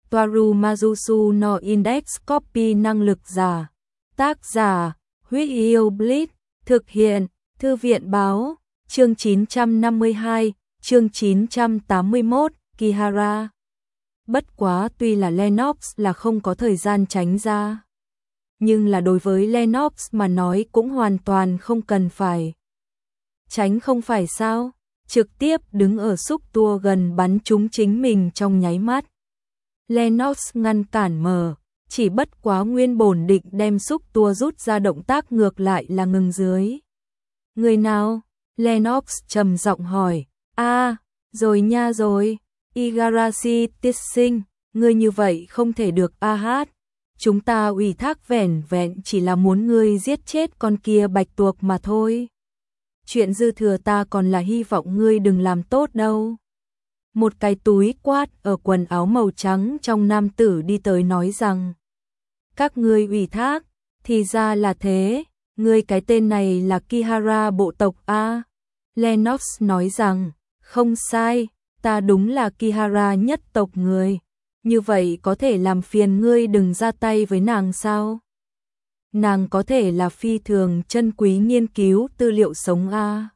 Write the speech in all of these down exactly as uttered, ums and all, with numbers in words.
Toaru Mazusu no Index Copy năng lực giả. Tác giả, Huyết Yêu Bleach. Thực hiện, Thư viện báo. Chương chín trăm năm mươi hai, chương chín trăm tám mươi mốt, Kihara. Bất quá tuy là Lennox là không có thời gian tránh ra. Nhưng là đối với Lennox mà nói cũng hoàn toàn không cần phải. Tránh không phải sao? Trực tiếp đứng ở xúc tua gần bắn trúng chính mình trong nháy mắt. Lennox ngăn cản mở, chỉ bất quá nguyên bổn định đem xúc tua rút ra động tác ngược lại là ngừng dưới. Người nào? Lennox trầm giọng hỏi. A, à, rồi nha rồi, Igarashi tiết sinh, ngươi như vậy không thể được a hát. Chúng ta ủy thác vẻn vẹn chỉ là muốn ngươi giết chết con kia bạch tuộc mà thôi. Chuyện dư thừa ta còn là hy vọng ngươi đừng làm tốt đâu. Một cái túi quát ở quần áo màu trắng trong nam tử đi tới nói rằng. Các ngươi ủy thác, thì ra là thế, ngươi cái tên này là Kihara bộ tộc A. Lennox nói rằng, không sai, ta đúng là Kihara nhất tộc người. Như vậy có thể làm phiền ngươi đừng ra tay với nàng sao? Nàng có thể là phi thường chân quý nghiên cứu tư liệu sống A.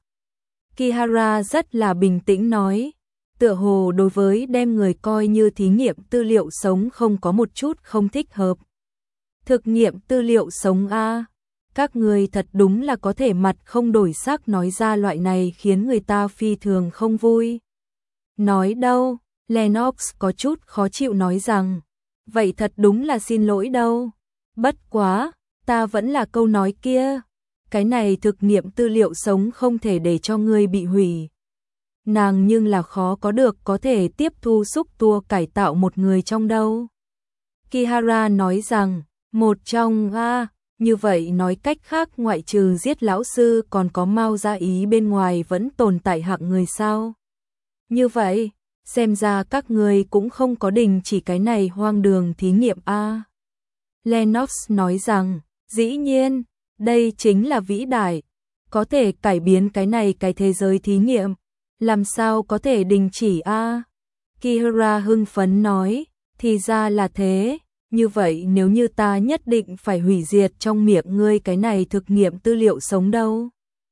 Kihara rất là bình tĩnh nói, tựa hồ đối với đem người coi như thí nghiệm tư liệu sống không có một chút không thích hợp. Thực nghiệm tư liệu sống A, các người thật đúng là có thể mặt không đổi sắc nói ra loại này khiến người ta phi thường không vui. Nói đâu, Lennox có chút khó chịu nói rằng, vậy thật đúng là xin lỗi đâu. Bất quá, ta vẫn là câu nói kia, cái này thực nghiệm tư liệu sống không thể để cho ngươi bị hủy. Nàng nhưng là khó có được có thể tiếp thu xúc tua cải tạo một người trong đâu. Kihara nói rằng, một trong A, như vậy nói cách khác ngoại trừ giết lão sư còn có Mao Gia Ý bên ngoài vẫn tồn tại hạng người sao. Như vậy, xem ra các người cũng không có đình chỉ cái này hoang đường thí nghiệm A. Lennox nói rằng, dĩ nhiên, đây chính là vĩ đại, có thể cải biến cái này cái thế giới thí nghiệm, làm sao có thể đình chỉ A. Kihara hưng phấn nói, thì ra là thế, như vậy nếu như ta nhất định phải hủy diệt trong miệng ngươi cái này thực nghiệm tư liệu sống đâu?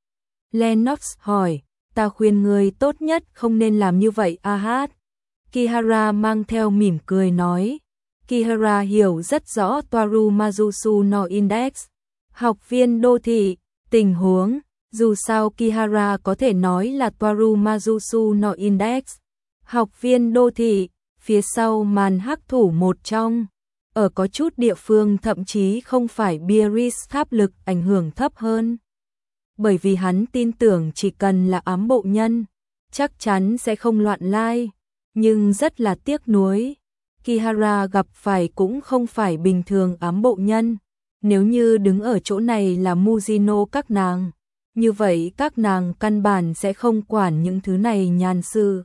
Lennox hỏi, ta khuyên ngươi tốt nhất không nên làm như vậy a hát. Kihara mang theo mỉm cười nói. Kihara hiểu rất rõ Toaru Mazusu no Index, học viên đô thị, tình huống, dù sao Kihara có thể nói là Toaru Mazusu no Index, học viên đô thị, phía sau màn hắc thủ một trong, ở có chút địa phương thậm chí không phải Beerus pháp lực ảnh hưởng thấp hơn. Bởi vì hắn tin tưởng chỉ cần là ám bộ nhân, chắc chắn sẽ không loạn lai, nhưng rất là tiếc nuối. Kihara gặp phải cũng không phải bình thường ám bộ nhân, nếu như đứng ở chỗ này là Mujino các nàng, như vậy các nàng căn bản sẽ không quản những thứ này nhàn sự.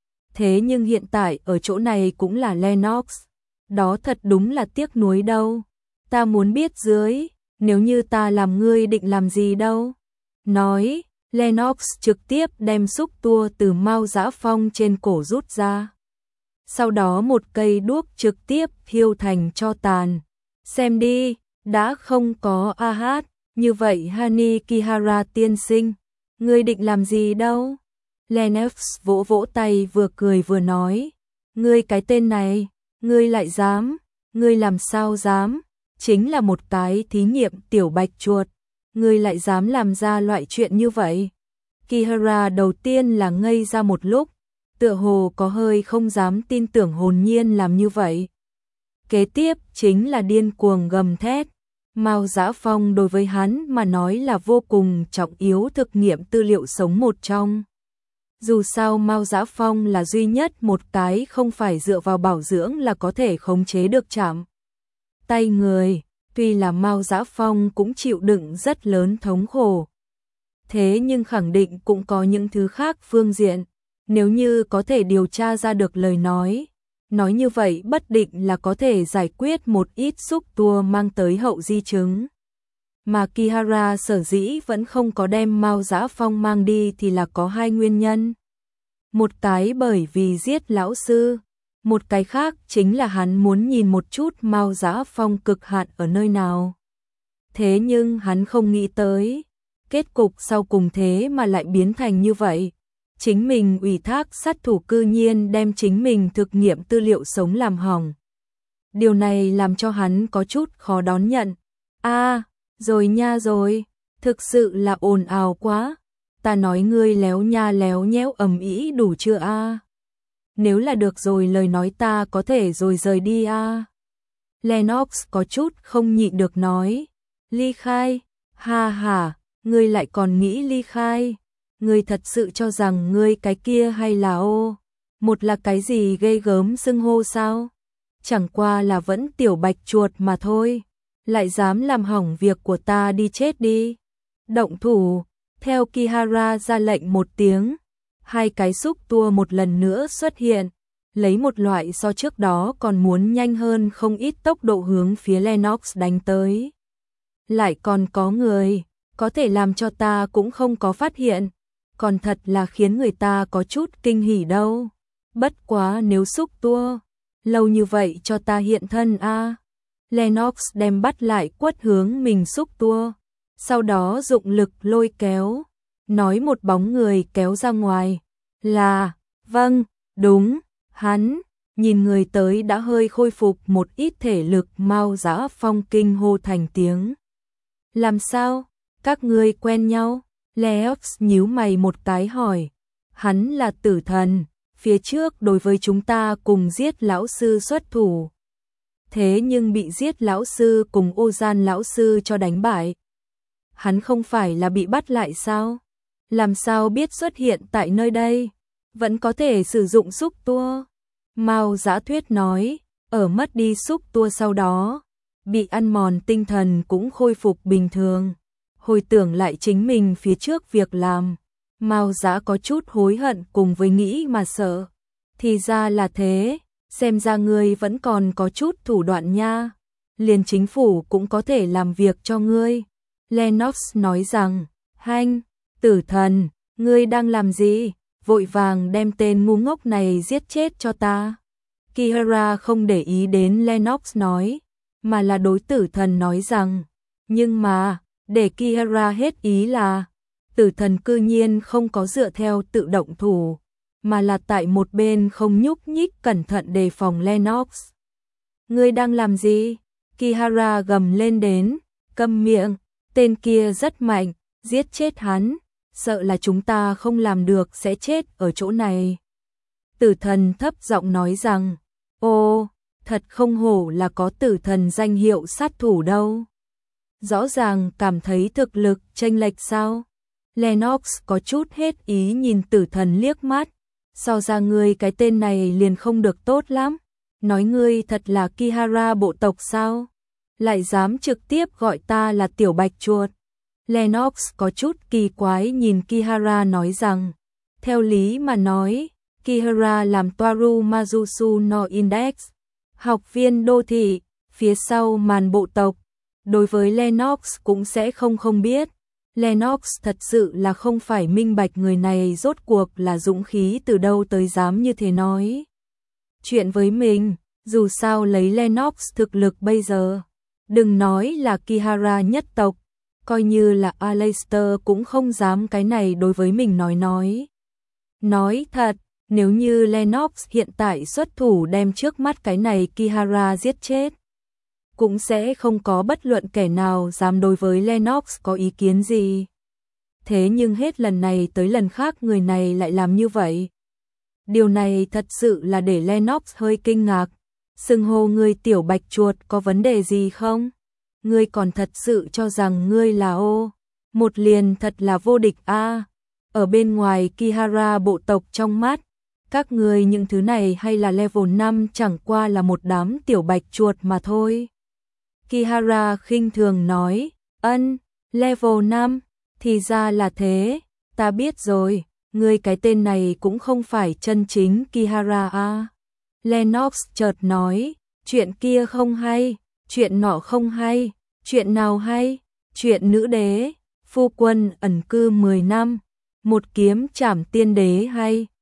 Thế nhưng hiện tại ở chỗ này cũng là Lennox, đó thật đúng là tiếc nuối đâu. Ta muốn biết dưới, nếu như ta làm ngươi định làm gì đâu? Nói, Lennox trực tiếp đem xúc tua từ Mao Dã Phong trên cổ rút ra. Sau đó một cây đuốc trực tiếp thiêu thành tro tàn. Xem đi, đã không có a hát, như vậy Hani Kihara tiên sinh, ngươi định làm gì đâu? Lennox vỗ vỗ tay vừa cười vừa nói, ngươi cái tên này, ngươi lại dám, ngươi làm sao dám, chính là một cái thí nghiệm tiểu bạch chuột, ngươi lại dám làm ra loại chuyện như vậy. Kihara đầu tiên là ngây ra một lúc, tựa hồ có hơi không dám tin tưởng hồn nhiên làm như vậy. Kế tiếp chính là điên cuồng gầm thét. Mao Dã Phong đối với hắn mà nói là vô cùng trọng yếu thực nghiệm tư liệu sống một trong. Dù sao Mao Dã Phong là duy nhất một cái không phải dựa vào bảo dưỡng là có thể khống chế được chạm tay người, tuy là Mao Dã Phong cũng chịu đựng rất lớn thống khổ. Thế nhưng khẳng định cũng có những thứ khác phương diện, nếu như có thể điều tra ra được lời nói, nói như vậy bất định là có thể giải quyết một ít xúc tua mang tới hậu di chứng. Mà Kihara sở dĩ vẫn không có đem Mao Dã Phong mang đi thì là có hai nguyên nhân. Một cái bởi vì giết lão sư, Một cái khác chính là hắn muốn nhìn một chút Mao Dã Phong cực hạn ở nơi nào. Thế nhưng hắn không nghĩ tới, kết cục sau cùng thế mà lại biến thành như vậy. Chính mình ủy thác sát thủ cư nhiên đem chính mình thực nghiệm tư liệu sống làm hỏng. Điều này làm cho hắn có chút khó đón nhận. A, à, rồi nha rồi, thực sự là ồn ào quá. Ta nói ngươi léo nha léo nhéo ầm ĩ đủ chưa a? À? Nếu là được rồi lời nói ta có thể rồi rời đi a. À? Lennox có chút không nhịn được nói. Ly khai, ha ha, ngươi lại còn nghĩ ly khai. Ngươi thật sự cho rằng ngươi cái kia hay là ô? Một là cái gì ghê gớm xưng hô sao? Chẳng qua là vẫn tiểu bạch chuột mà thôi. Lại dám làm hỏng việc của ta đi chết đi. Động thủ, theo Kihara ra lệnh một tiếng. Hai cái xúc tua một lần nữa xuất hiện. Lấy một loại so trước đó còn muốn nhanh hơn không ít tốc độ hướng phía Lennox đánh tới. Lại còn có người, có thể làm cho ta cũng không có phát hiện. Còn thật là khiến người ta có chút kinh hỉ đâu. Bất quá nếu xúc tua, lâu như vậy cho ta hiện thân a. À. Lennox đem bắt lại quất hướng mình xúc tua, sau đó dụng lực lôi kéo, nói một bóng người kéo ra ngoài. Là, vâng, đúng, hắn, nhìn người tới đã hơi khôi phục một ít thể lực Mao Dã Phong kinh hô thành tiếng. Làm sao, các ngươi quen nhau? Lennox nhíu mày một cái hỏi. Hắn là tử thần, phía trước đối với chúng ta cùng giết lão sư xuất thủ. Thế nhưng bị giết lão sư cùng ô gian lão sư cho đánh bại. Hắn không phải là bị bắt lại sao? Làm sao biết xuất hiện tại nơi đây? Vẫn có thể sử dụng xúc tua. Mao Dã Thuyết nói, ở mất đi xúc tua sau đó, bị ăn mòn tinh thần cũng khôi phục bình thường. Hồi tưởng lại chính mình phía trước việc làm, Mao Dã có chút hối hận cùng với nghĩ mà sợ. Thì ra là thế, xem ra ngươi vẫn còn có chút thủ đoạn nha. Liền chính phủ cũng có thể làm việc cho ngươi. Lennox nói rằng, hanh, tử thần, ngươi đang làm gì? Vội vàng đem tên ngu ngốc này giết chết cho ta. Kihara không để ý đến Lennox nói, mà là đối tử thần nói rằng, nhưng mà, để Kihara hết ý là, tử thần cư nhiên không có dựa theo tự động thủ, mà là tại một bên không nhúc nhích cẩn thận đề phòng Lennox. Ngươi đang làm gì? Kihara gầm lên đến, câm miệng, tên kia rất mạnh, giết chết hắn, sợ là chúng ta không làm được sẽ chết ở chỗ này. Tử thần thấp giọng nói rằng, ô, thật không hổ là có tử thần danh hiệu sát thủ đâu. Rõ ràng cảm thấy thực lực chênh lệch sao? Lennox có chút hết ý nhìn tử thần liếc mắt, so ra ngươi cái tên này liền không được tốt lắm. Nói ngươi thật là Kihara bộ tộc sao? Lại dám trực tiếp gọi ta là tiểu bạch chuột. Lennox có chút kỳ quái nhìn Kihara nói rằng, theo lý mà nói, Kihara làm Toaru Majusu no Index, học viên đô thị, phía sau màn bộ tộc. Đối với Lennox cũng sẽ không không biết. Lennox thật sự là không phải minh bạch người này rốt cuộc là dũng khí từ đâu tới dám như thế nói chuyện với mình, dù sao lấy Lennox thực lực bây giờ. Đừng nói là Kihara nhất tộc, coi như là Aleister cũng không dám cái này đối với mình nói nói. Nói thật, nếu như Lennox hiện tại xuất thủ đem trước mắt cái này Kihara giết chết, cũng sẽ không có bất luận kẻ nào dám đối với Lennox có ý kiến gì. Thế nhưng hết lần này tới lần khác người này lại làm như vậy. Điều này thật sự là để Lennox hơi kinh ngạc. Xưng hô ngươi tiểu bạch chuột có vấn đề gì không? Ngươi còn thật sự cho rằng ngươi là ô, một liền thật là vô địch a. À, ở bên ngoài Kihara bộ tộc trong mắt, các ngươi những thứ này hay là level năm chẳng qua là một đám tiểu bạch chuột mà thôi. Kihara khinh thường nói, ân, level năm, thì ra là thế, ta biết rồi, ngươi cái tên này cũng không phải chân chính Kihara a. Lennox chợt nói, chuyện kia không hay, chuyện nọ không hay, chuyện nào hay, chuyện nữ đế, phu quân ẩn cư mười năm, một kiếm trảm tiên đế hay.